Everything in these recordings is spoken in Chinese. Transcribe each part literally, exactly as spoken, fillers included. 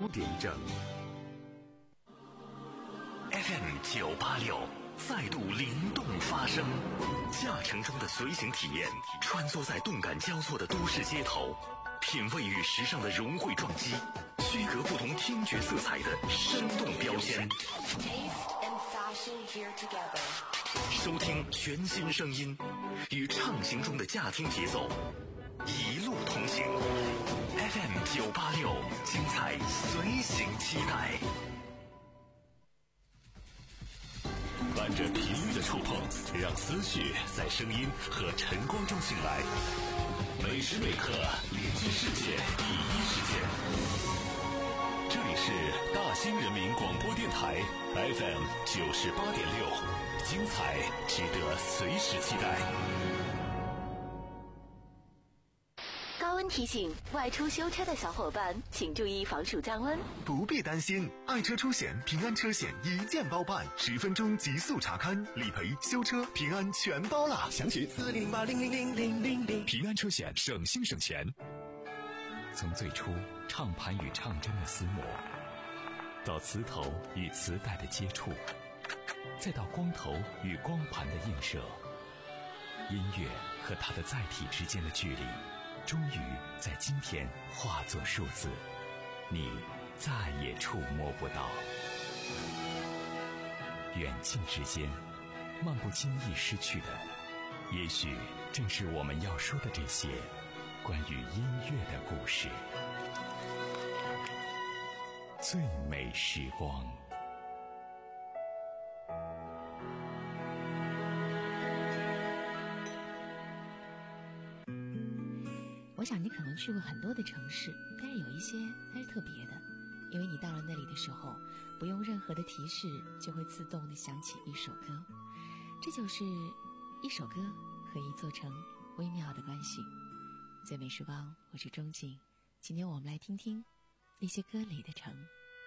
点一正。F M 九八六再度灵动发声，驾乘中的随行体验，穿梭在动感交错的都市街头，品味与时尚的融汇撞击，区隔不同听觉色彩的生动标签。收听全新声音，与畅行中的驾听节奏，一路同行。F M 九八六，精彩随行期待。伴着频率的触碰，让思绪在声音和晨光中醒来。每时每刻连接世界第一时间。这里是大兴人民广播电台 F M 九十八点六，精彩值得随时期待。 高温提醒，外出修车的小伙伴请注意防暑降温。 不必担心，爱车出险平安车险一键包办，十分钟极速查勘、理赔、修车、平安全包啦！详情四零零八零零零零零零。 平安车险，省心省钱。 从最初唱盘与唱针的厮磨，到磁头与磁带的接触，再到光头与光盘的映射，音乐和它的载体之间的距离，终于在今天化作数字，你再也触摸不到。远近之间，漫不经意失去的，也许正是我们要说的这些关于音乐的故事。最美时光。 我想你可能去过很多的城市，但是有一些它是特别的，因为你到了那里的时候，不用任何的提示，就会自动的响起一首歌。这就是一首歌和一座城微妙的关系。最美时光，我是钟静，今天我们来听听那些歌里的城。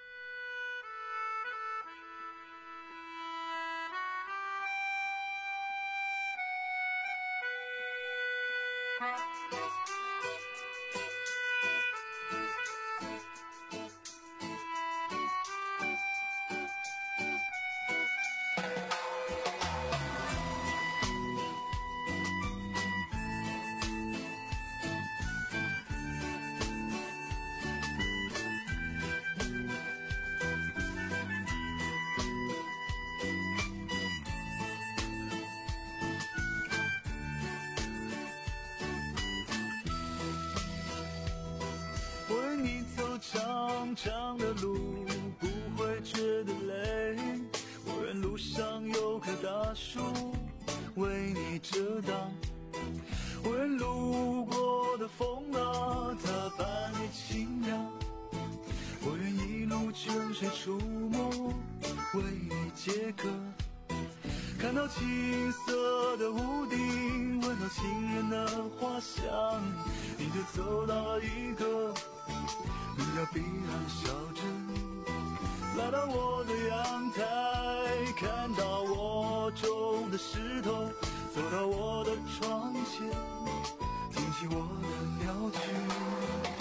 长长的路不会觉得累，我愿路上有棵大树为你遮挡，我愿路过的风啊它伴你轻扬，我愿一路泉水出没为你解渴，看到青色的屋顶，闻到情人的花香，你就走到了一个离了彼岸小镇，来到我的阳台，看到我种的石头，走到我的窗前，听起我的鸟曲。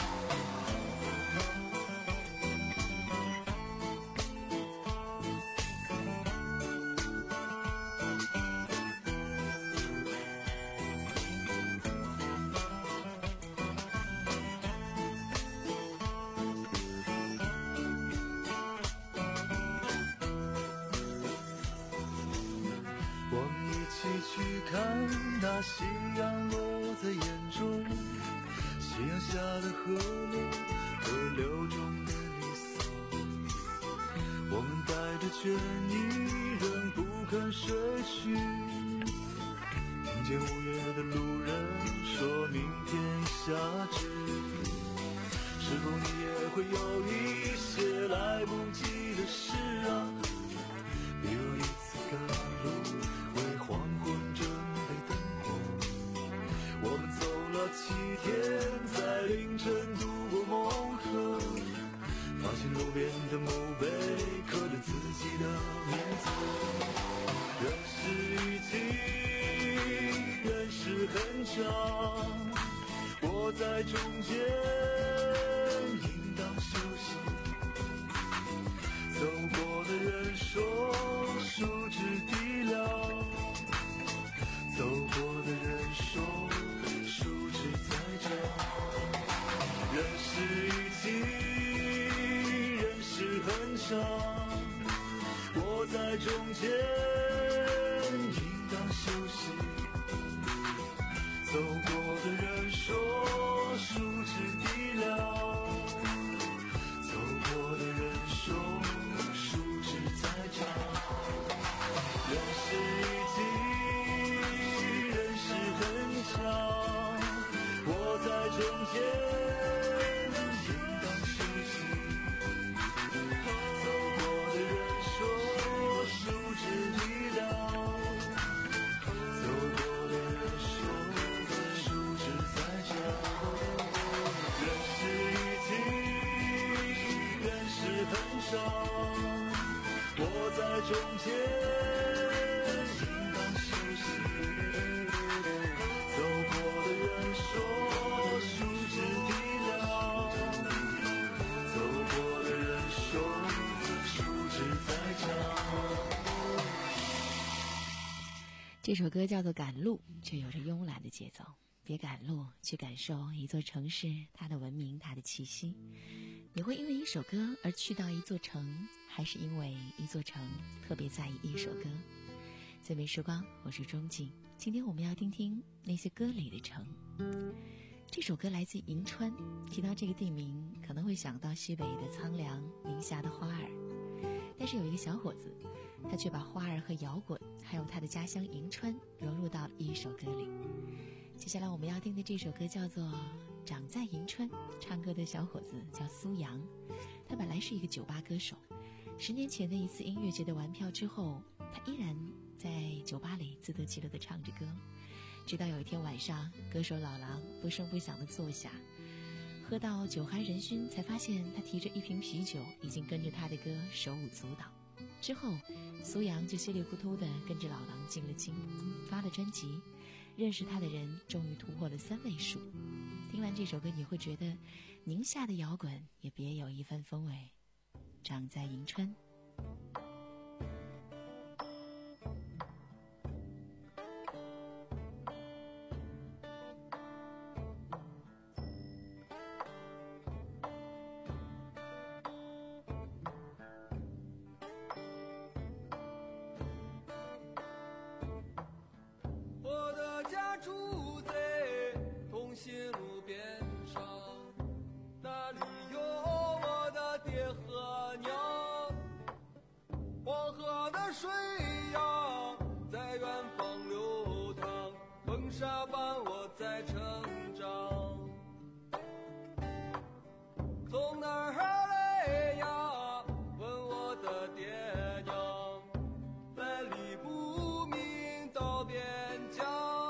去看那夕阳落在眼中，夕阳下的河流，河流中的你色，我们带着倦意仍不肯睡去，听见午夜的路人说明天下雨，是否你也会有一些来不及的事啊，比如一次赶路为黄昏准备灯火，我们走了七天，在凌晨渡过梦河，发现路边的墓碑刻着自己的名字，人是雨季，人是很长，我在中间应当休息， 上，我在中间应当休息。走过的人说树枝低了，走过的人说树枝在长。人是一季，人是很长，我在中间我在中间应当休息。走过的人说树枝低了，走过的人说树枝在长。 这首歌叫做《赶路》，却有着慵懒的节奏。别赶路，去感受一座城市它的文明，它的气息。你会因为一首歌而去到一座城，还是因为一座城特别在意一首歌？最美时光，我是钟静。今天我们要听听那些歌里的城。这首歌来自银川，提到这个地名可能会想到西北的苍凉，宁夏的花儿，但是有一个小伙子，他却把花儿和摇滚还有他的家乡银川融入到了一首歌里。接下来我们要听的这首歌叫做《长在银川》，唱歌的小伙子叫苏阳，他本来是一个酒吧歌手。十年前的一次音乐节的玩票之后，他依然在酒吧里自得其乐地唱着歌，直到有一天晚上，歌手老狼不声不响地坐下，喝到酒酣人醺，才发现他提着一瓶啤酒已经跟着他的歌手舞足蹈。之后苏阳就稀里糊涂地跟着老狼进了京，发了专辑，认识他的人终于突破了三位数。听完这首歌，你会觉得宁夏的摇滚也别有一番风味。长在银川。 我的家住在东兴路边上，那里有我的爹和娘。黄河的水呀在远方流淌，风沙伴我在成长。从哪儿来呀问我的爹娘，来历不明到边疆。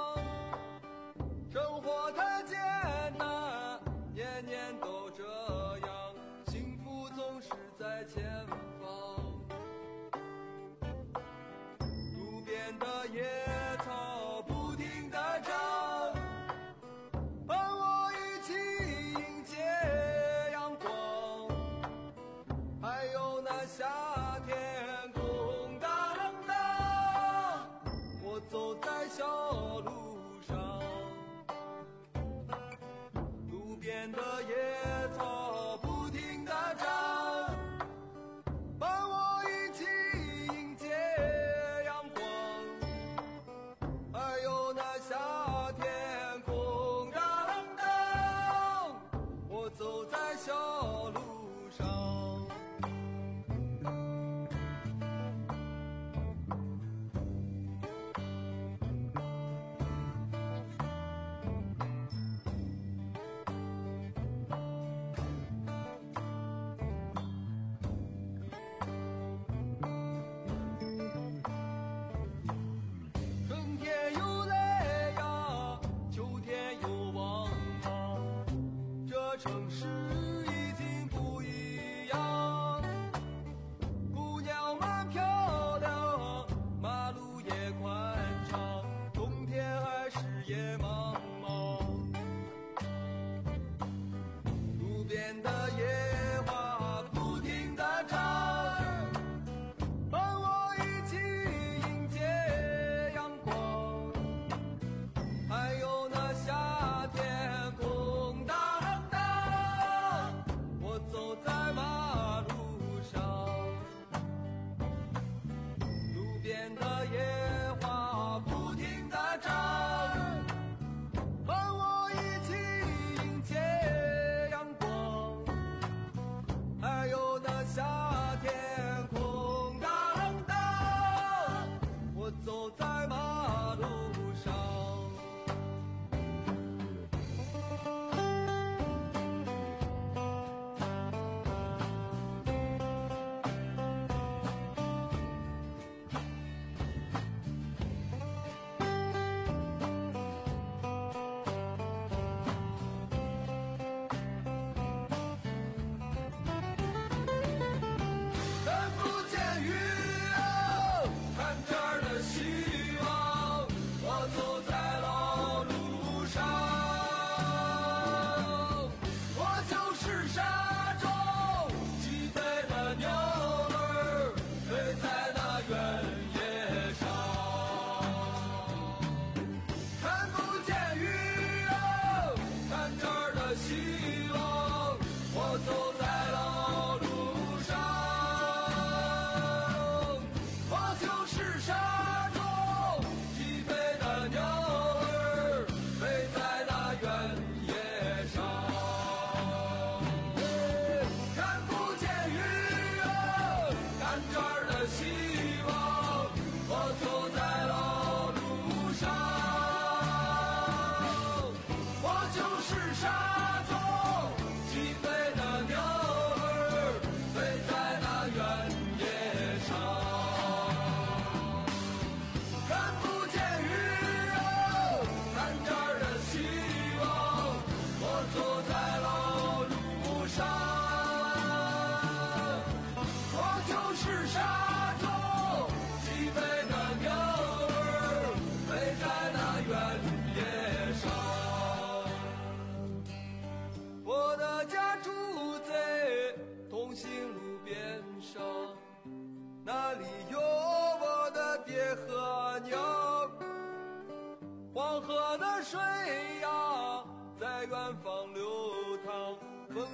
生活太艰难，年年都这样，幸福总是在前方。路边的野草不停地长，伴我一起迎接阳光。还有那夏天空荡荡，我走在小路上，路边的野草不停地长，伴我一起迎接阳光。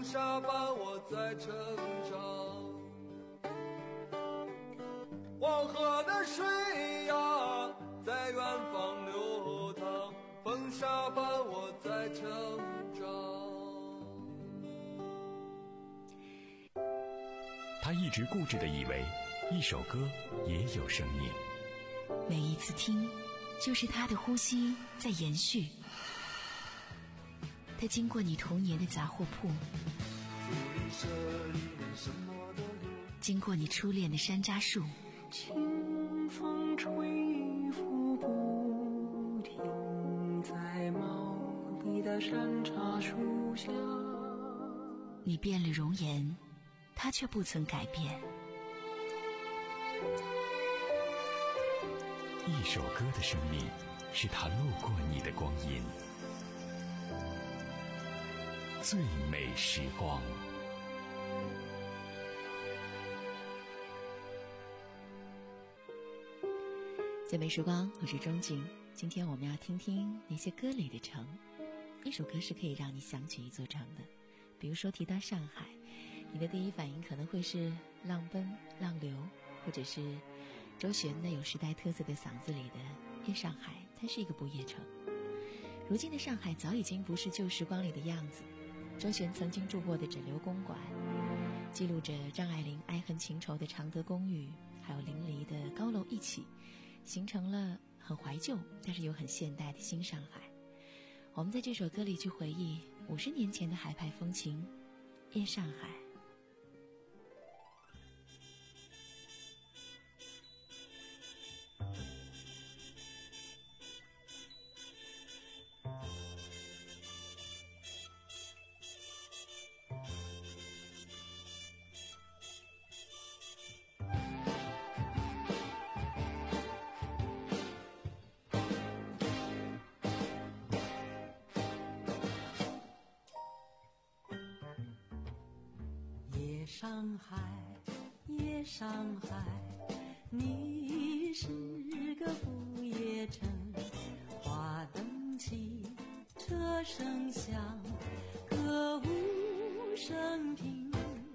沙伴我在成长。黄河的水呀在远方流淌，风沙伴我在成长。 他一直固执地以为一首歌也有生命， 每一次听就是他的呼吸在延续。他经过你童年的杂货铺，经过你初恋的山楂树， 清风吹拂不停，在茂密的山茶树下。 你变了容颜，他却不曾改变。 一首歌的生命是他路过你的光阴，最美时光。 最美时光，我是钟景。今天我们要听听那些歌里的城。一首歌是可以让你想起一座城的，比如说提到上海，你的第一反应可能会是浪奔浪流，或者是周璇那有时代特色的嗓子里的夜上海，它是一个不夜城。如今的上海早已经不是旧时光里的样子。周璇曾经住过的枕流公馆，记录着张爱玲爱恨情仇的常德公寓，还有邻里的高楼一起，形成了很怀旧但是又很现代的新上海。我们在这首歌里去回忆五十年前的海派风情，夜上海。 上海，夜上海，你是个不夜城。花灯起，车声响，歌舞升平。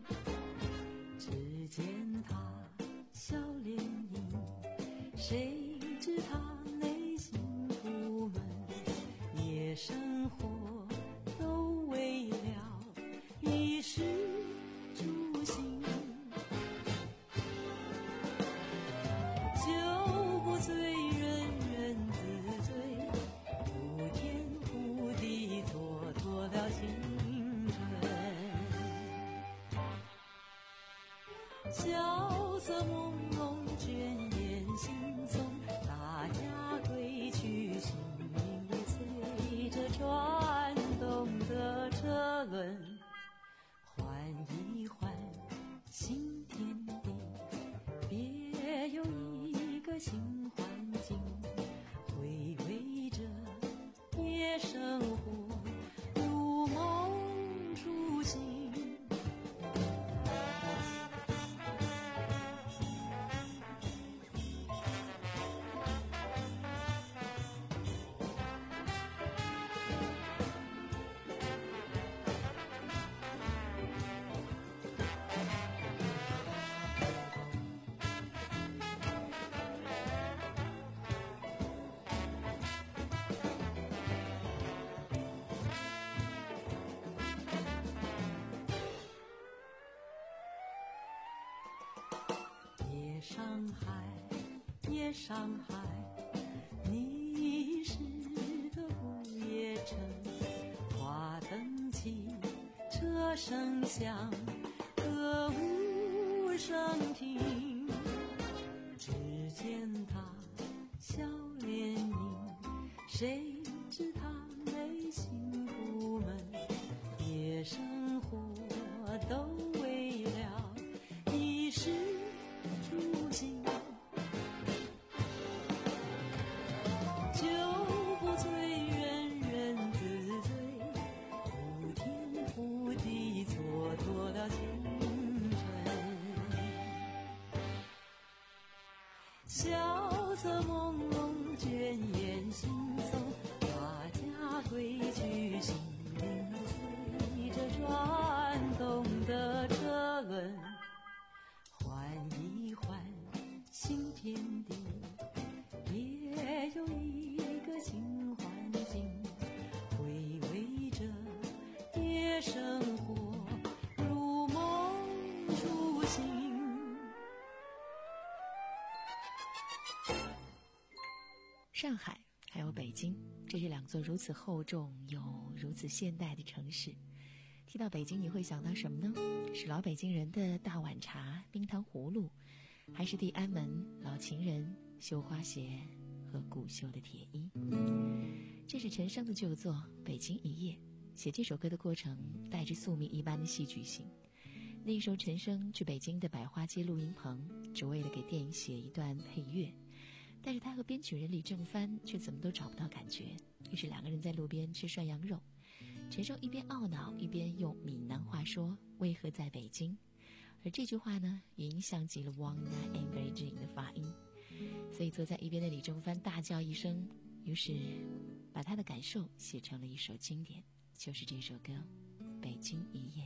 只见他笑脸迎，谁知他内心苦闷。夜生活都为了衣食住行，酒不醉人人自醉，呼天呼地蹉跎了青春。萧瑟朦胧倦眼惺忪，大家归去，心灵也随着转动的车轮换一换新天地，别有一个新环境，回味着夜生活，如梦初醒。上海，夜上海，你是个不夜城。花灯起，车声响，歌舞升平。只见他笑脸迎，谁知他内心苦闷。夜生活都为了衣食住行，酒不醉人人自醉，呼天呼地蹉跎了青春。萧瑟朦胧倦眼惺忪，大家归去，心灵儿随着转天地，也有一个新环境，回味着夜生活，如梦初醒。 上海还有北京，这是两座如此厚重又如此现代的城市。提到北京，你会想到什么呢？是老北京人的大碗茶、冰糖葫芦，还是地安门、老情人、绣花鞋和古绣的铁衣？这是陈升的旧作《北京一夜》。写这首歌的过程带着宿命一般的戏剧性。那时候陈升去北京的百花街录音棚，只为了给电影写一段配乐，但是他和编曲人李正帆却怎么都找不到感觉。于是两个人在路边吃涮羊肉，陈升一边懊恼一边用闽南话说为何在北京，而这句话呢也影响极了 One Night in Beijing 的发音。所以坐在一边的李正帆大叫一声，于是把他的感受写成了一首经典，就是这首歌《北京一夜》。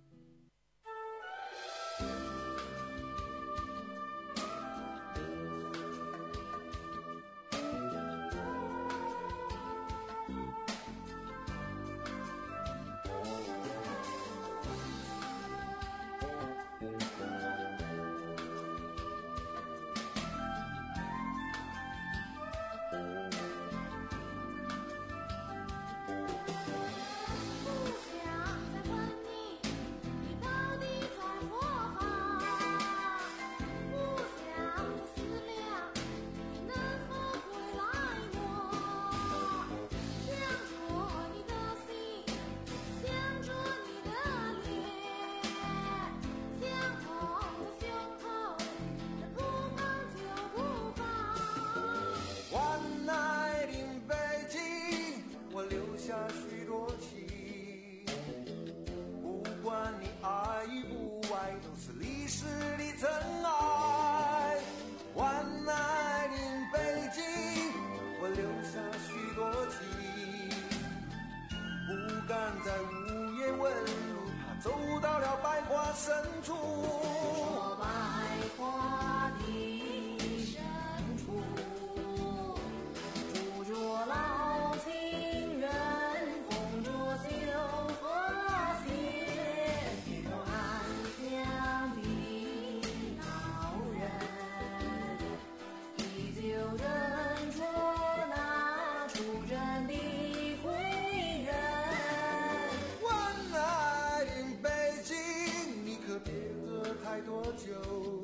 在午夜问路，怕走到了百花深处。 说百花的深处，住着老情人，风着绣花鞋，有安详的老人，依旧认出那出征的太多酒，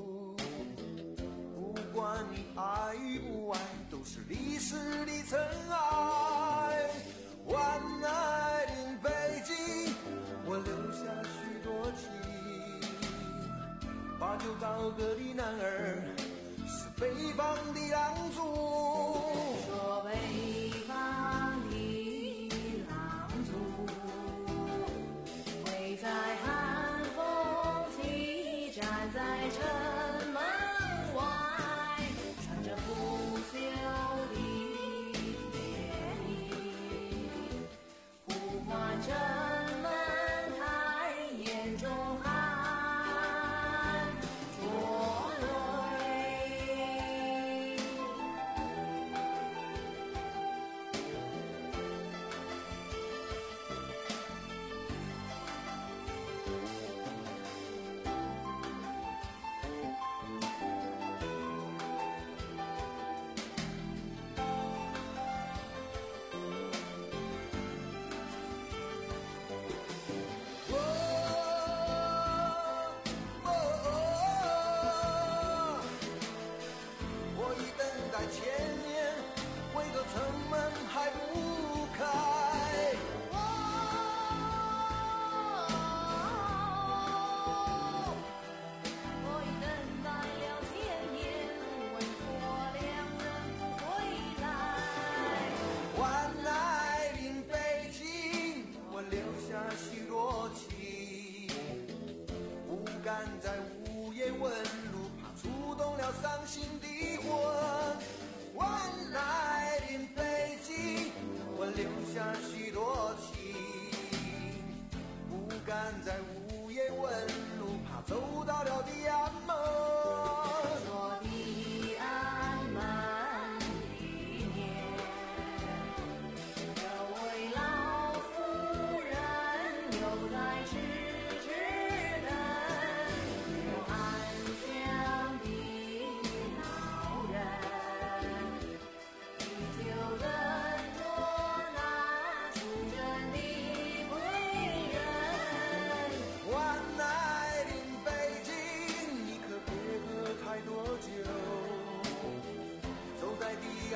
不管你爱与不爱，都是历史的尘埃。One night in 北京，我留下许多情。把酒高歌的男儿，是北方的狼族。 说北方的狼族，会在寒风起站在城门外，穿着腐朽的铁衣，呼唤城门开，眼中含着泪。 敢在午夜问路，怕触动了伤心的魂。One night in 北京，我留下许多情。不敢在午夜问路，怕走到了地安门。 说地安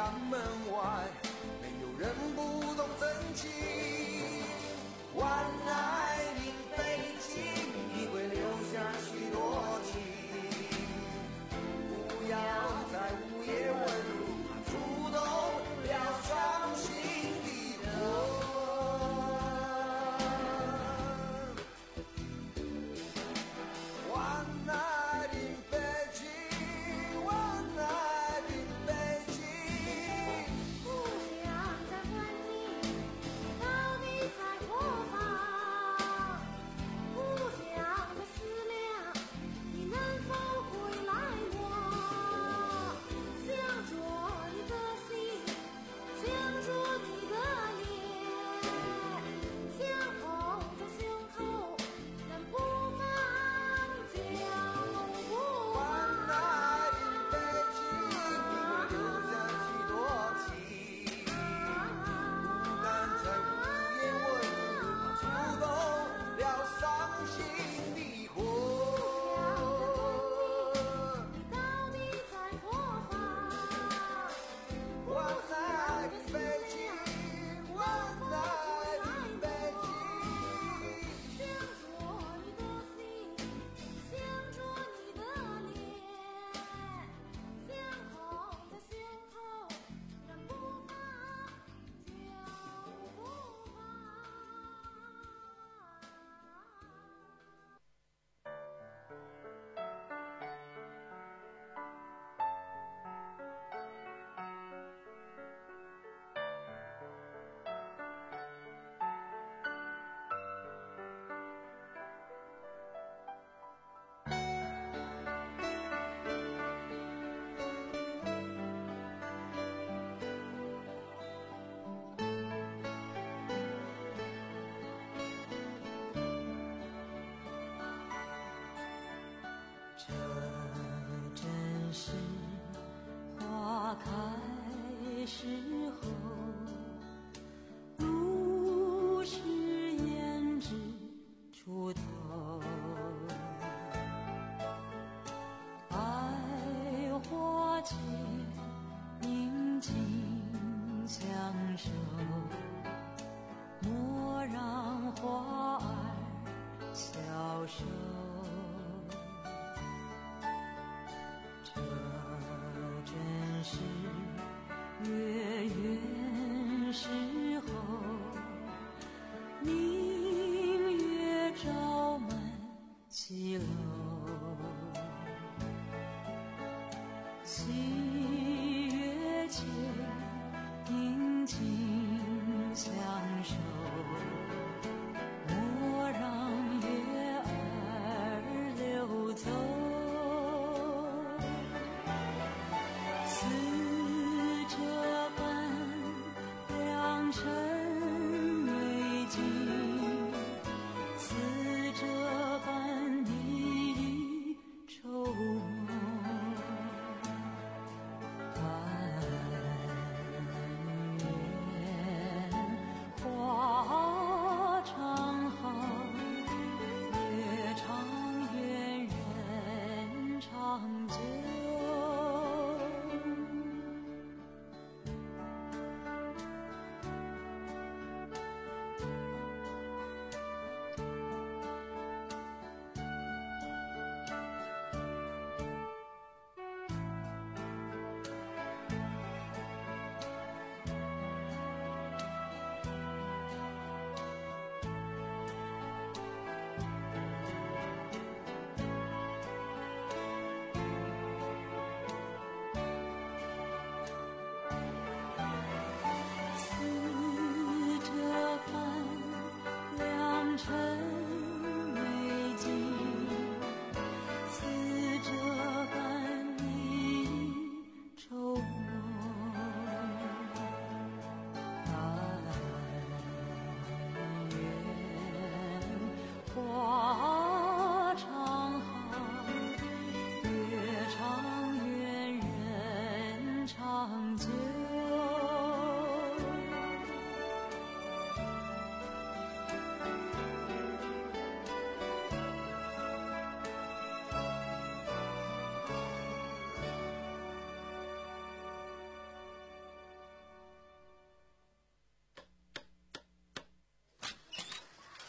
门外，没有人不懂真情。晚来临北京，你会留下许多情。不要在午夜问路，触动了伤心的魂。晚来临北京，晚来临北京。 不想再问你，你到底在何方？不想再思量，你能否回来我？想着你的心，想着你的脸，想捧在胸口，但不放将不晚放。 来临北京，你会留下许多情。不敢在午夜问路，怕触动了伤心的魂。 你到底在何方？ 晚来临北京，晚来临北京。 想着你的心，想着你的脸，想捧在胸口，但不放就不放。 这真是花开时候，如是胭脂出头。百花间宁静相守，莫让花儿消瘦。这真是月圆时候，明月照满西楼。喜悦间宁静相守，莫让月儿流走。似这般良辰美景，似这般蜜语愁梦。但愿花常好，月长圆，人长久。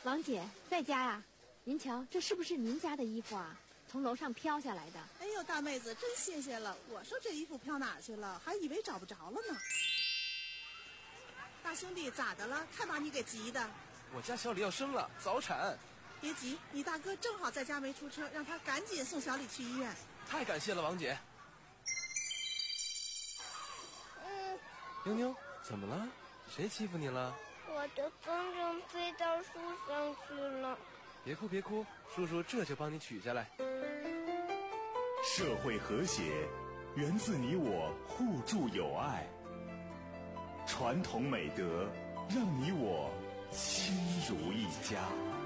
王姐在家呀？您瞧，这是不是您家的衣服啊？从楼上飘下来的。 哎呦，大妹子真新鲜了！我说这衣服飘哪去了，还以为找不着了呢。大兄弟，咋的了？太把你给急的。 我家小李要生了，早产。 别急，你大哥正好在家没出车，让他赶紧送小李去医院。 太感谢了，王姐。 嗯， 妞妞，怎么了？谁欺负你了？ 我的风筝飞到树上去了。 别哭别哭，叔叔这就帮你取下来。 社会和谐源自你我互助友爱，传统美德让你我亲如一家。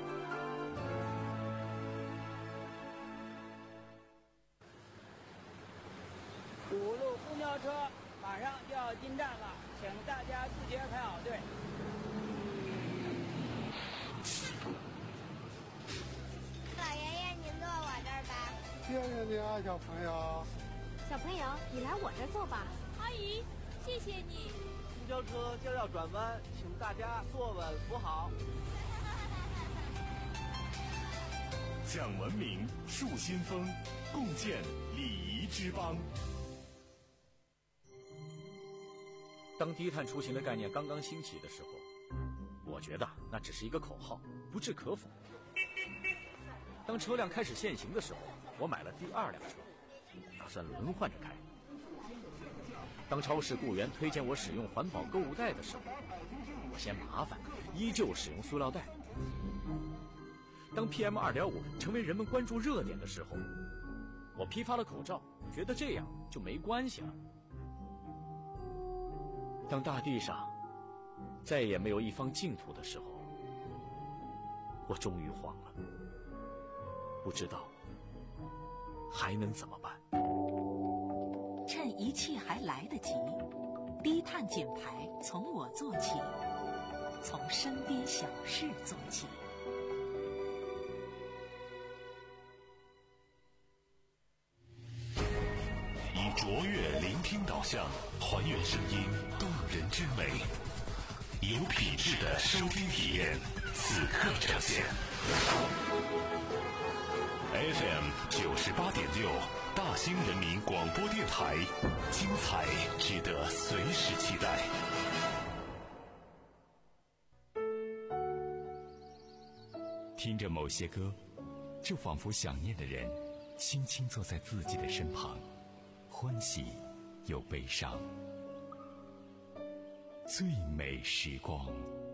五路公交车马上就要进站了，请大家自觉排好队。 老爷爷，您坐我这儿吧。 谢谢你啊，小朋友。 小朋友，你来我这儿坐吧。 阿姨，谢谢你。 公交车将要转弯，请大家坐稳扶好。 讲文明，树新风，共建礼仪之邦。 当低碳出行的概念刚刚兴起的时候，我觉得那只是一个口号，不置可否。当车辆开始限行的时候，我买了第二辆车，打算轮换着开。当超市雇员推荐我使用环保购物袋的时候，我嫌麻烦，依旧使用塑料袋。当 P M 二点五 成为人们关注热点的时候，我批发了口罩，觉得这样就没关系了。当大地上再也没有一方净土的时候，我终于慌了，不知道还能怎么办。 趁一切还来得及，低碳减排从我做起，从身边小事做起。 以卓越聆听导向，还原声音动人之美，有品质的收听体验，此刻呈现。F M 九十八点六，大兴人民广播电台，精彩值得随时期待。 听着某些歌，就仿佛想念的人轻轻坐在自己的身旁，欢喜又悲伤。最美时光。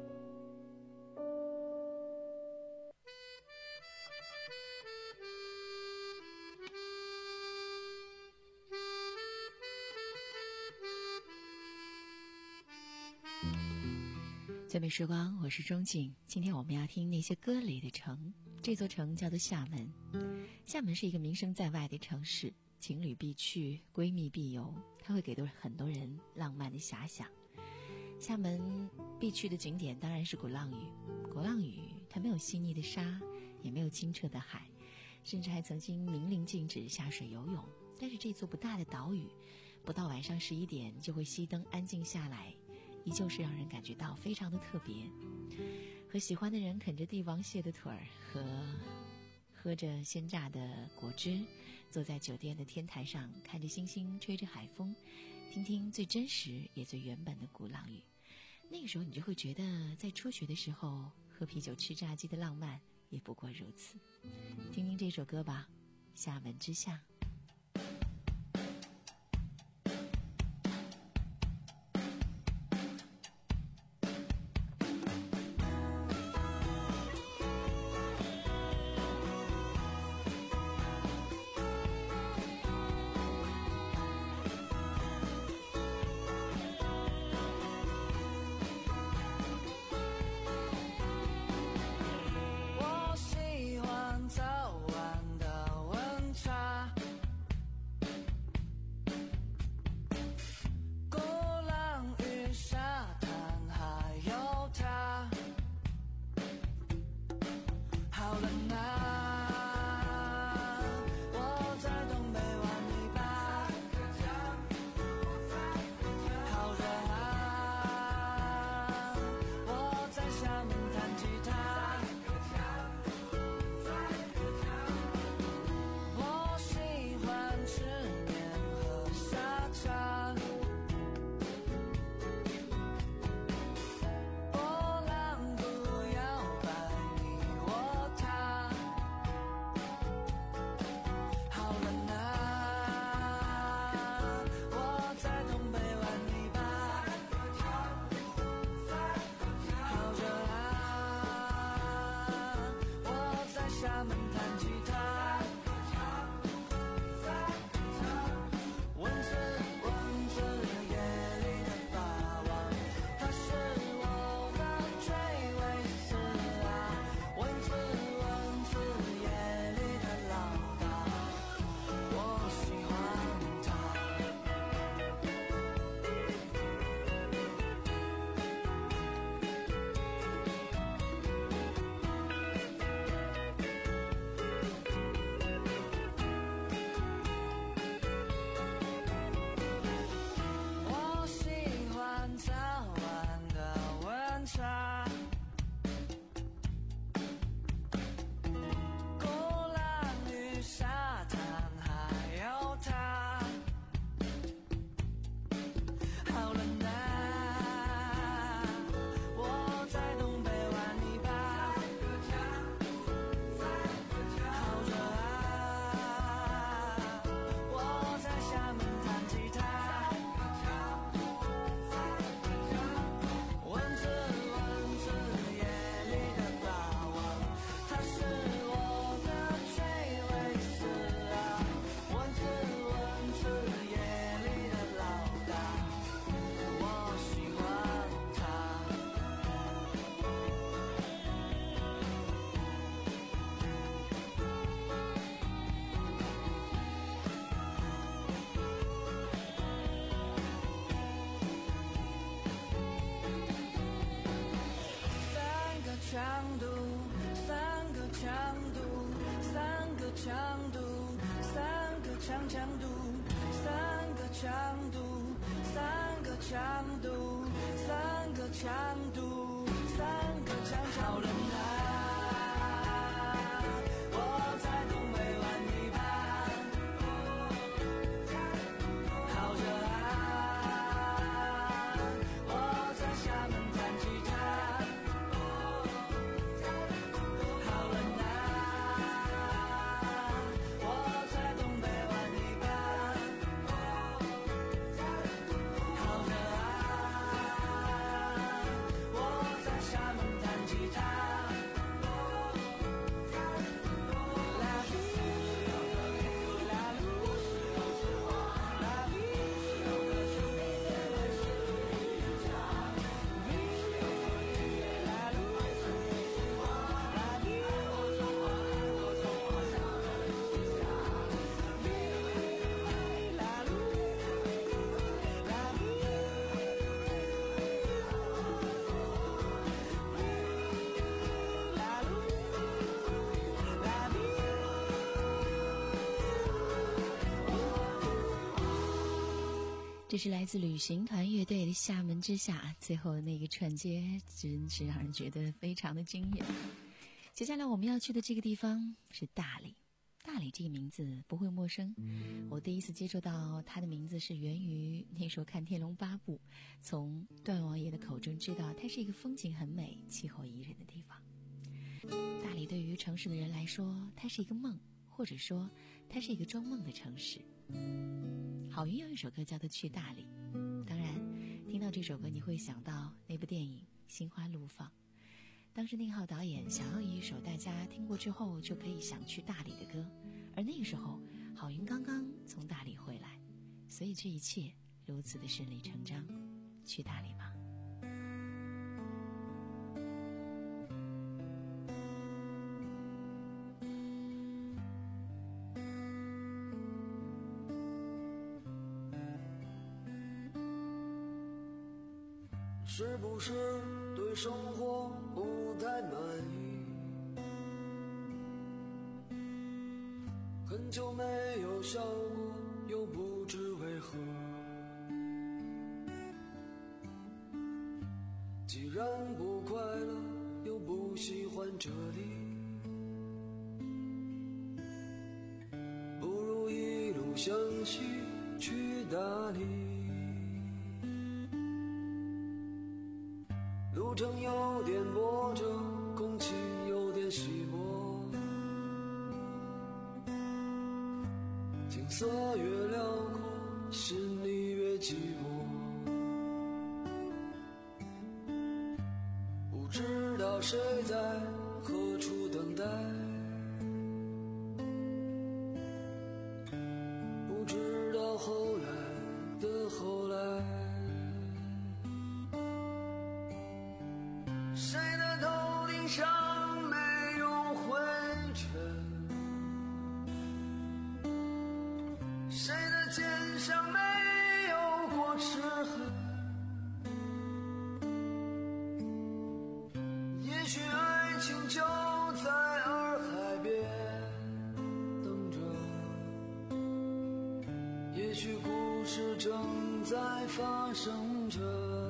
最美时光，我是钟静。今天我们要听那些歌里的城，这座城叫做厦门。厦门是一个名声在外的城市，情侣必去，闺蜜必游，它会给到很多人浪漫的遐想。厦门必去的景点当然是鼓浪屿。鼓浪屿它没有细腻的沙，也没有清澈的海，甚至还曾经明令禁止下水游泳。但是这座不大的岛屿，不到晚上十一点就会熄灯安静下来，依旧是让人感觉到非常的特别。和喜欢的人啃着帝王蟹的腿儿，和喝着鲜榨的果汁，坐在酒店的天台上，看着星星，吹着海风，听听最真实也最原本的鼓浪屿。那个时候你就会觉得，在初学的时候喝啤酒吃炸鸡的浪漫也不过如此。听听这首歌吧，《厦门之夏》。 我喜欢早晚的温差。 强度，三个强度，三个强度，三个强度，三个强度。好冷啊！ 这是来自旅行团乐队的《厦门之夏》，最后的那个串接真是让人觉得非常的惊艳。接下来我们要去的这个地方是大理。大理这个名字不会陌生，我第一次接触到它的名字是源于那时候看《天龙八部》，从段王爷的口中知道它是一个风景很美、气候宜人的地方。大理对于城市的人来说，它是一个梦，或者说它是一个装梦的城市。郝云有一首歌叫做《去大理》，当然听到这首歌你会想到那部电影《心花怒放》。当时宁浩导演想要一首大家听过之后就可以想去大理的歌，而那个时候郝云刚刚从大理回来，所以这一切如此的顺理成章。去大理吗？ 是不是对生活不太满意？很久没有笑过，又不知为何。既然不快乐，又不喜欢这里，不如一路向西去大理。路程有点波折，空气有点稀薄，景色越辽阔，心里越寂寞。不知道谁在何处等待，不知道后来的后来。谁的头顶上没有灰尘？谁的肩上没有过齿痕？也许爱情就在洱海边等着，也许故事正在发生着。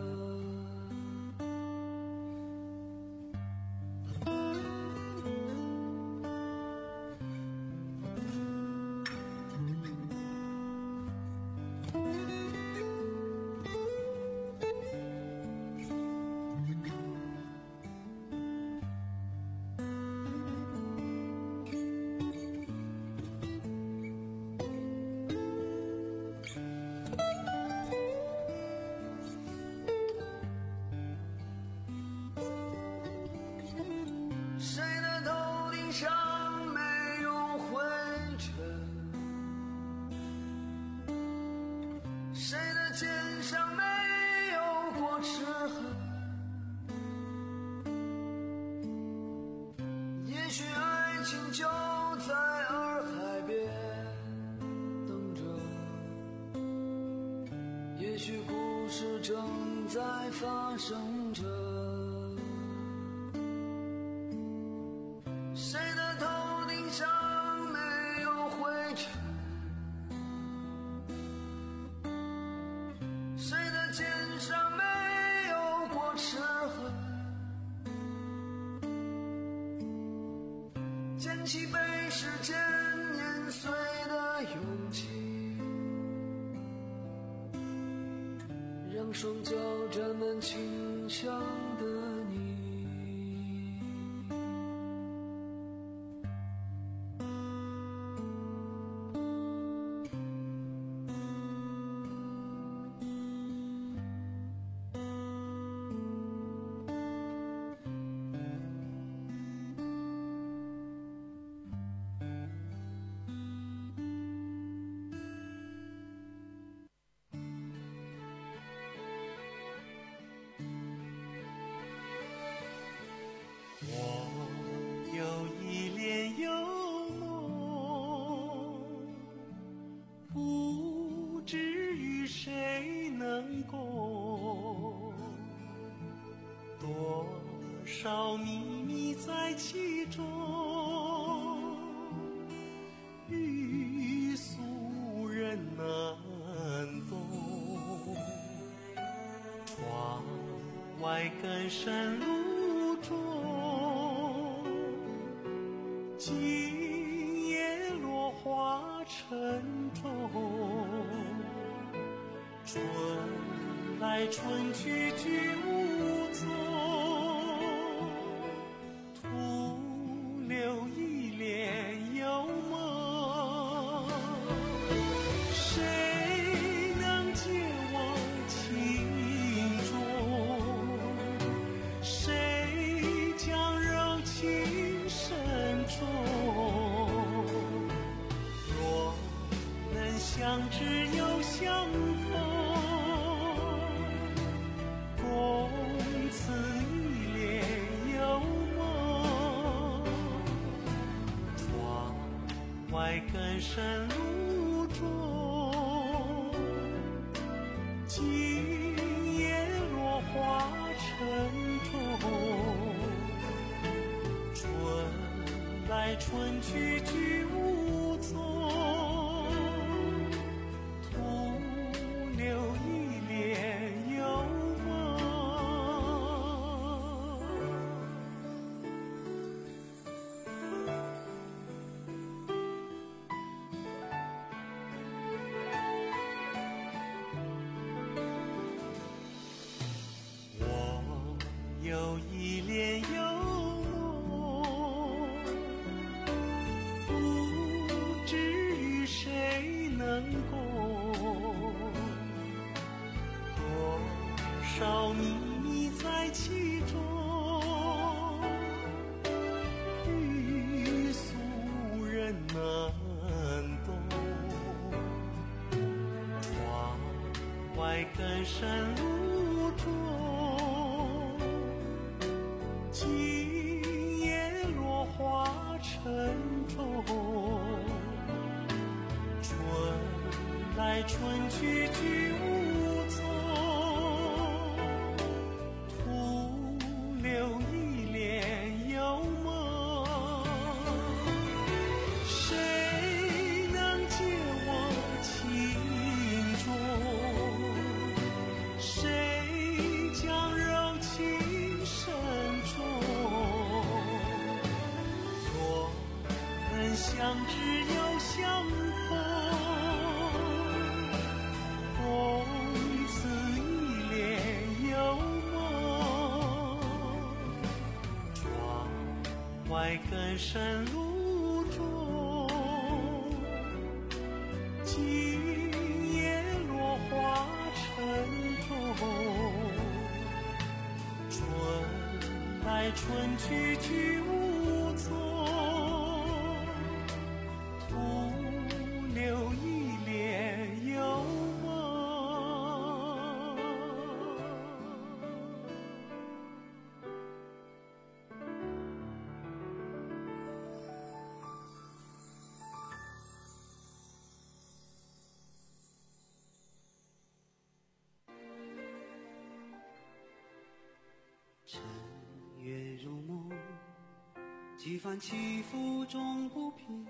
也许故事正在发生着，谁的头顶上没有灰尘？ 捡起被时间碾碎的勇气，让双脚沾满清香的你。 少秘密在其中，欲俗人难懂。窗外更深露中，今夜落花沉重。春来春去居无踪，相知又相逢，共此一帘幽梦。窗外更深露中，今夜落花沉重。春来春去居无踪，有一帘幽梦，不知与谁能共，多少秘密在其中，欲俗人难懂。窗外更深露中，今夜落花沉重。春来春去居无踪，徒留一帘幽梦。谁能解我情衷？谁将柔情深相知又相逢，共此一帘幽梦。窗外更深露中，今夜落花沉重。春来春去居无踪，留一帘幽梦。 晨月如梦，几番起伏终不平，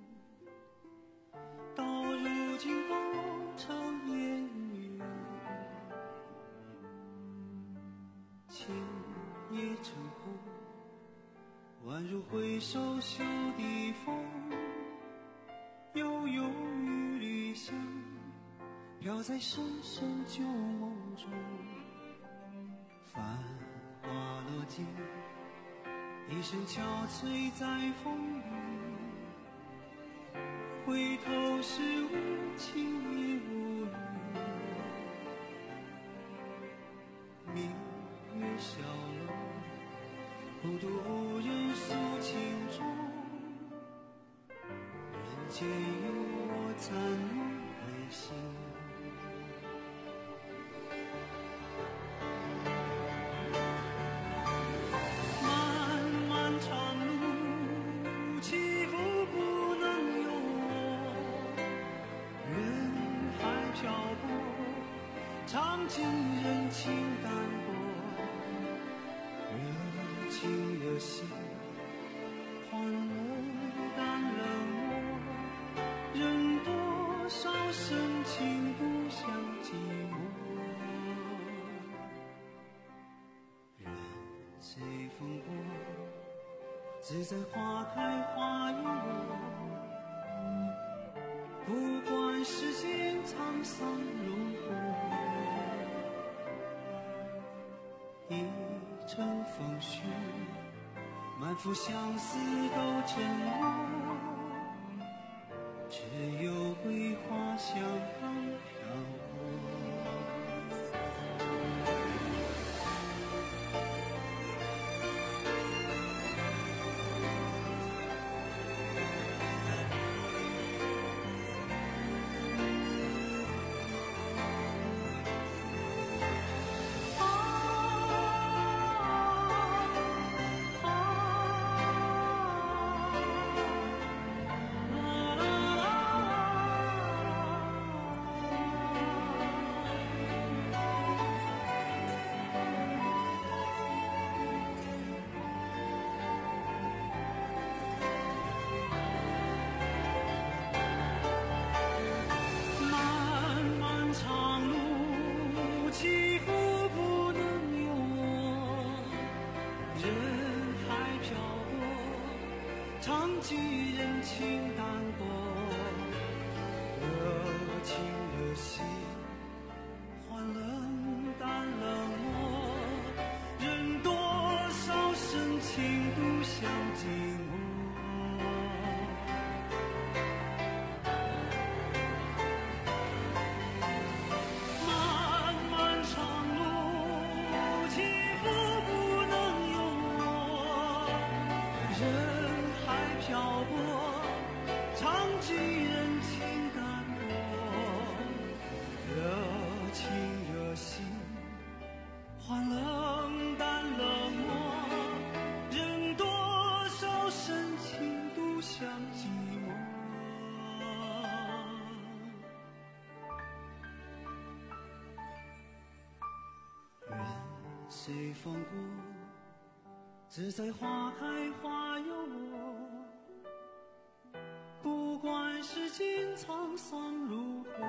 到如今报愁烟雨，情已成空，宛如回瘦瘦的风，悠悠雨里香，飘在深深旧梦中。繁花落尽，一声憔悴在风里，回头是无情也无语。明月小楼，孤独无人诉情衷，人间有我残梦还醒。漫漫长路，起伏不能由我，人海漂泊，尝尽人情淡薄，热情的心，欢乐淡冷漠，人多少深情不想寂寞。人随风过，自在花开花又落，不管世间沧桑如何，一程风絮，满腹相思都沉默，只有桂花香飘过。漫漫长路，起伏不能由我，人海漂泊，尝尽人情淡薄，热情的心，欢冷淡冷漠，人多少深情独享寂寞。漫漫长路，起伏不能由我，人海漂泊，尝尽人情淡薄，热情热心，欢冷淡冷漠，人多少深情独享寂寞。人随风过，自在花开花又落，不管世间沧桑如何，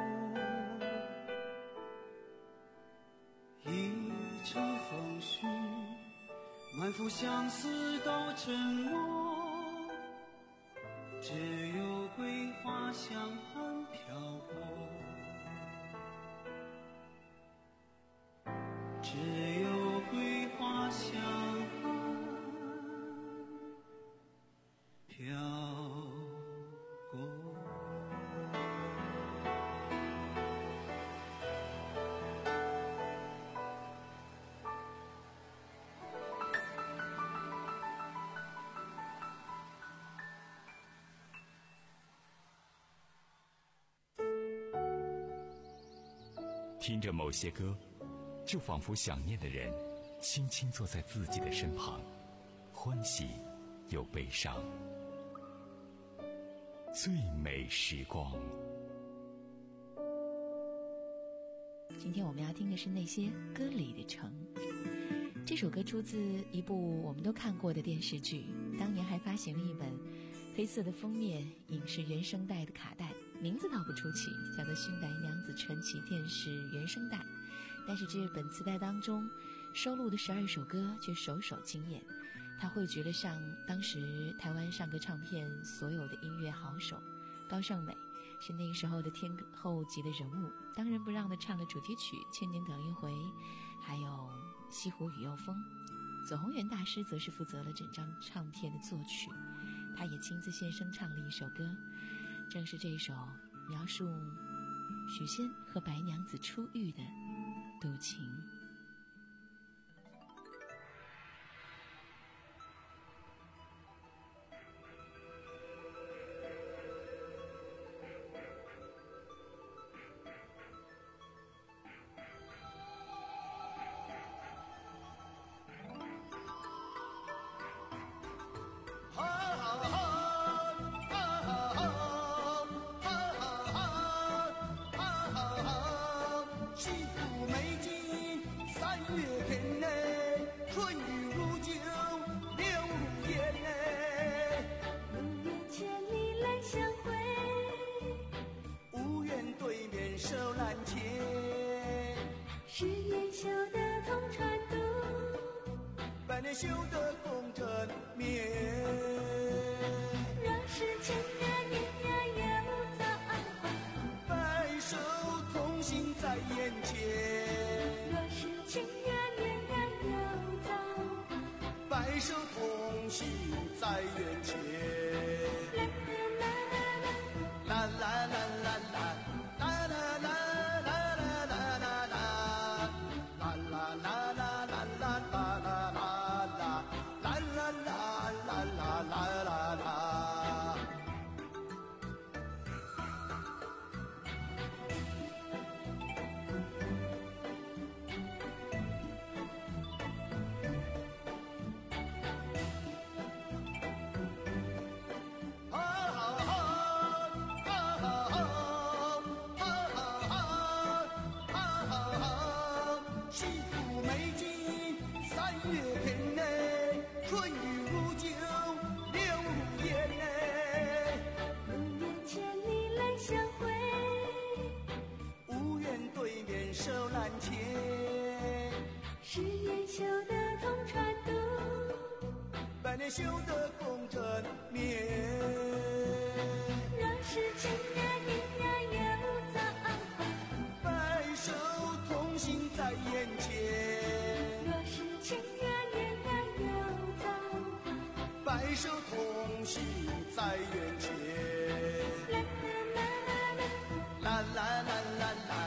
一程风絮，满腹相思都沉默，只有桂花香飘过，只有桂花香飘过。 听着某些歌，就仿佛想念的人轻轻坐在自己的身旁，欢喜又悲伤。最美时光。 今天我们要听的是那些歌里的城。这首歌出自一部我们都看过的电视剧，当年还发行了一本黑色的封面影视原声带的卡带，名字倒不出奇，叫做《新白娘子传奇电视原声带》。但是这本磁带当中收录的十二首歌却首首惊艳， 他汇聚了上当时台湾上歌唱片所有的音乐好手，高胜美是那个时候的天后级的人物，当仁不让地唱了主题曲《千年等一回》，还有《西湖雨又风》。左宏元大师则是负责了整张唱片的作曲，他也亲自现声唱了一首歌，正是这一首描述许仙和白娘子初遇的《渡情》。 修得共枕眠， 若是情缘绵绵又早， 白首同行在眼前。 若是情缘绵绵又早， 白首同行在眼前。啦啦啦啦啦。百年修得共枕眠。 若是情缘绵绵又早， 白首同行在眼前。 若是情缘绵绵又早， 白首同行在眼前。啦啦啦啦啦。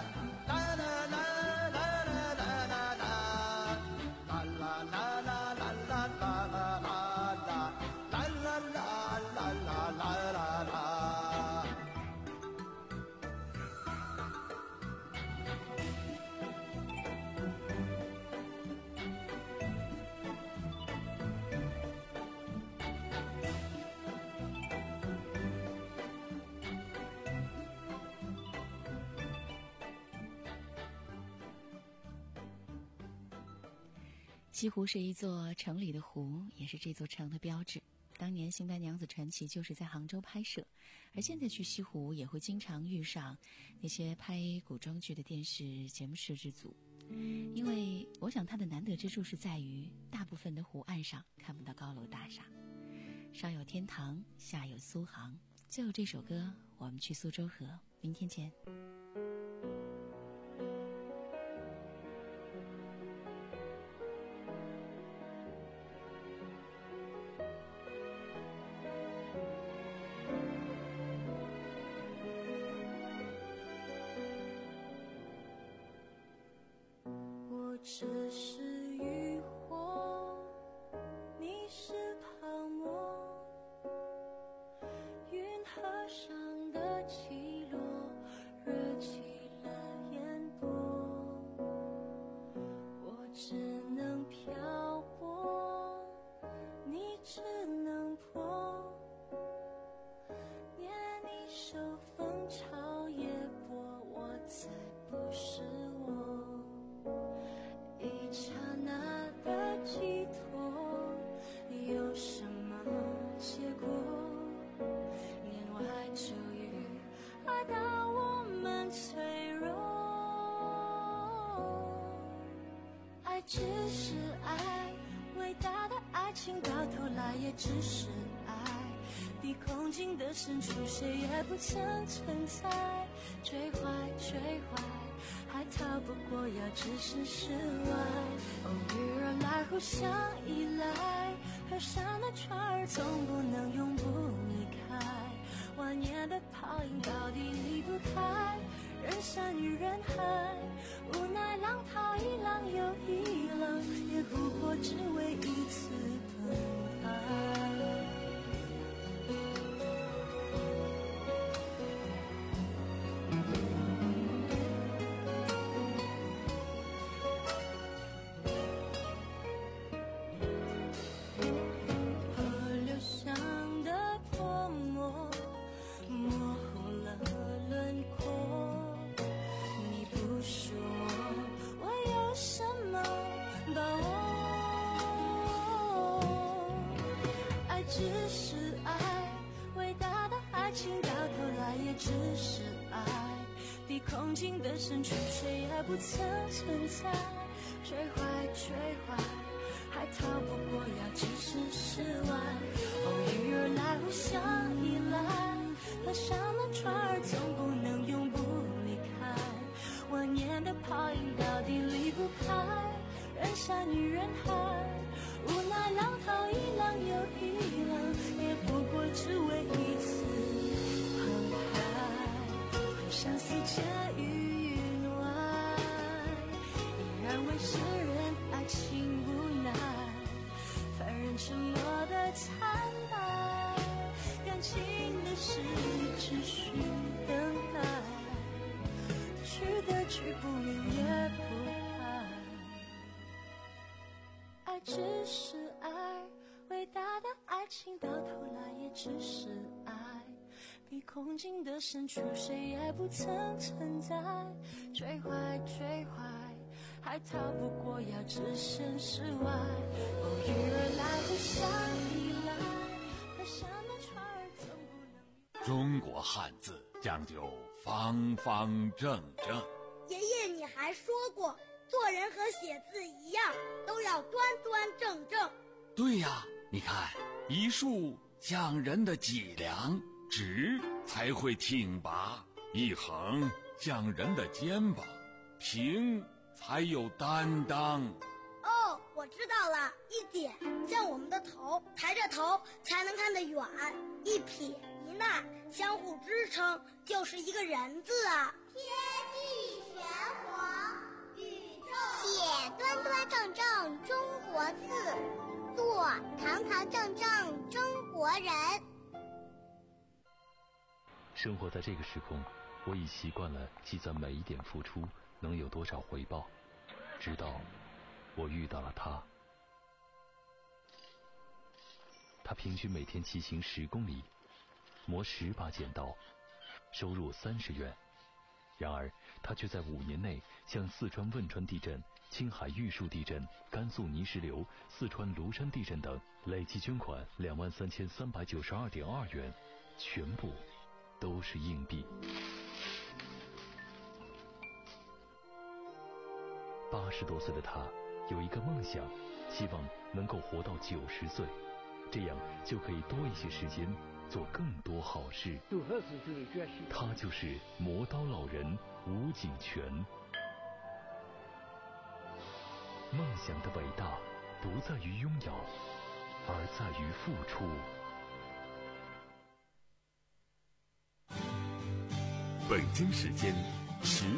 西湖是一座城里的湖，也是这座城的标志。当年《新白娘子传奇》就是在杭州拍摄，而现在去西湖也会经常遇上那些拍古装剧的电视节目摄制组，因为我想它的难得之处是在于大部分的湖岸上看不到高楼大厦，上有天堂，下有苏杭。最后这首歌我们去苏州河，明天见。 只是渔火，你是泡沫，云河上的起落热起了眼波，我只能漂泊，你只能破，念你手风潮也波，我才不是我。一刹那的寄托，有什么结果？年外骤雨，爱到我们脆弱。爱只是爱，伟大的爱。 情到头来也只是爱，比空境的深处谁也不曾存在，追怀追怀还逃不过要置身事外，偶遇而来互相依赖，河上的船儿总不能永不离开，万年的泡影到底离不开人山与人海，无奈浪淘一浪又一浪，也不过只为一次等待。只是爱，伟大的爱情到头来也只是爱，比空境的深处谁也不曾存在，追怀追怀还逃不过要置身事外，偶遇而来互相依赖，河上的船儿总不能永不离开，万年的泡影到底离不开人山与人海，无奈浪淘一浪又一浪，也不过只为一次澎湃，回想似箭于云外，依然为世人爱情无奈，凡人沉默的惨白，感情的事只需等待，去的去不明也不爱只是爱，伟大的爱情到头来也只是爱，比空境的深处谁也不曾存在，追怀追怀还逃不过要置身事外，偶遇而来互相依赖，河上的船儿总不能。 中国汉字讲究方方正正。 爷爷，你还说过做人和写字一样，都要端端正正。 对呀，你看一竖讲人的脊梁，直才会挺拔；一横讲人的肩膀，平才有担当。 哦，我知道了，一点像我们的头，抬着头才能看得远；一撇一捺相互支撑，就是一个人字啊。 天地玄黄，宇宙写端端正正中国字，做堂堂正正中国人。 生活在这个时空，我已习惯了计算每一点付出能有多少回报，直到我遇到了他。他平均每天骑行十公里，磨十把剪刀，收入三十元。然而他却在五年内向四川汶川地震、青海玉树地震、甘肃泥石流、四川庐山地震等累计捐款两万三千三百九十二点二元，全部都是硬币。八十多岁的他有一个梦想，希望能够活到九十岁，这样就可以多一些时间做更多好事。他就是磨刀老人吴景全。梦想的伟大不在于拥有，而在于付出。 北京时间十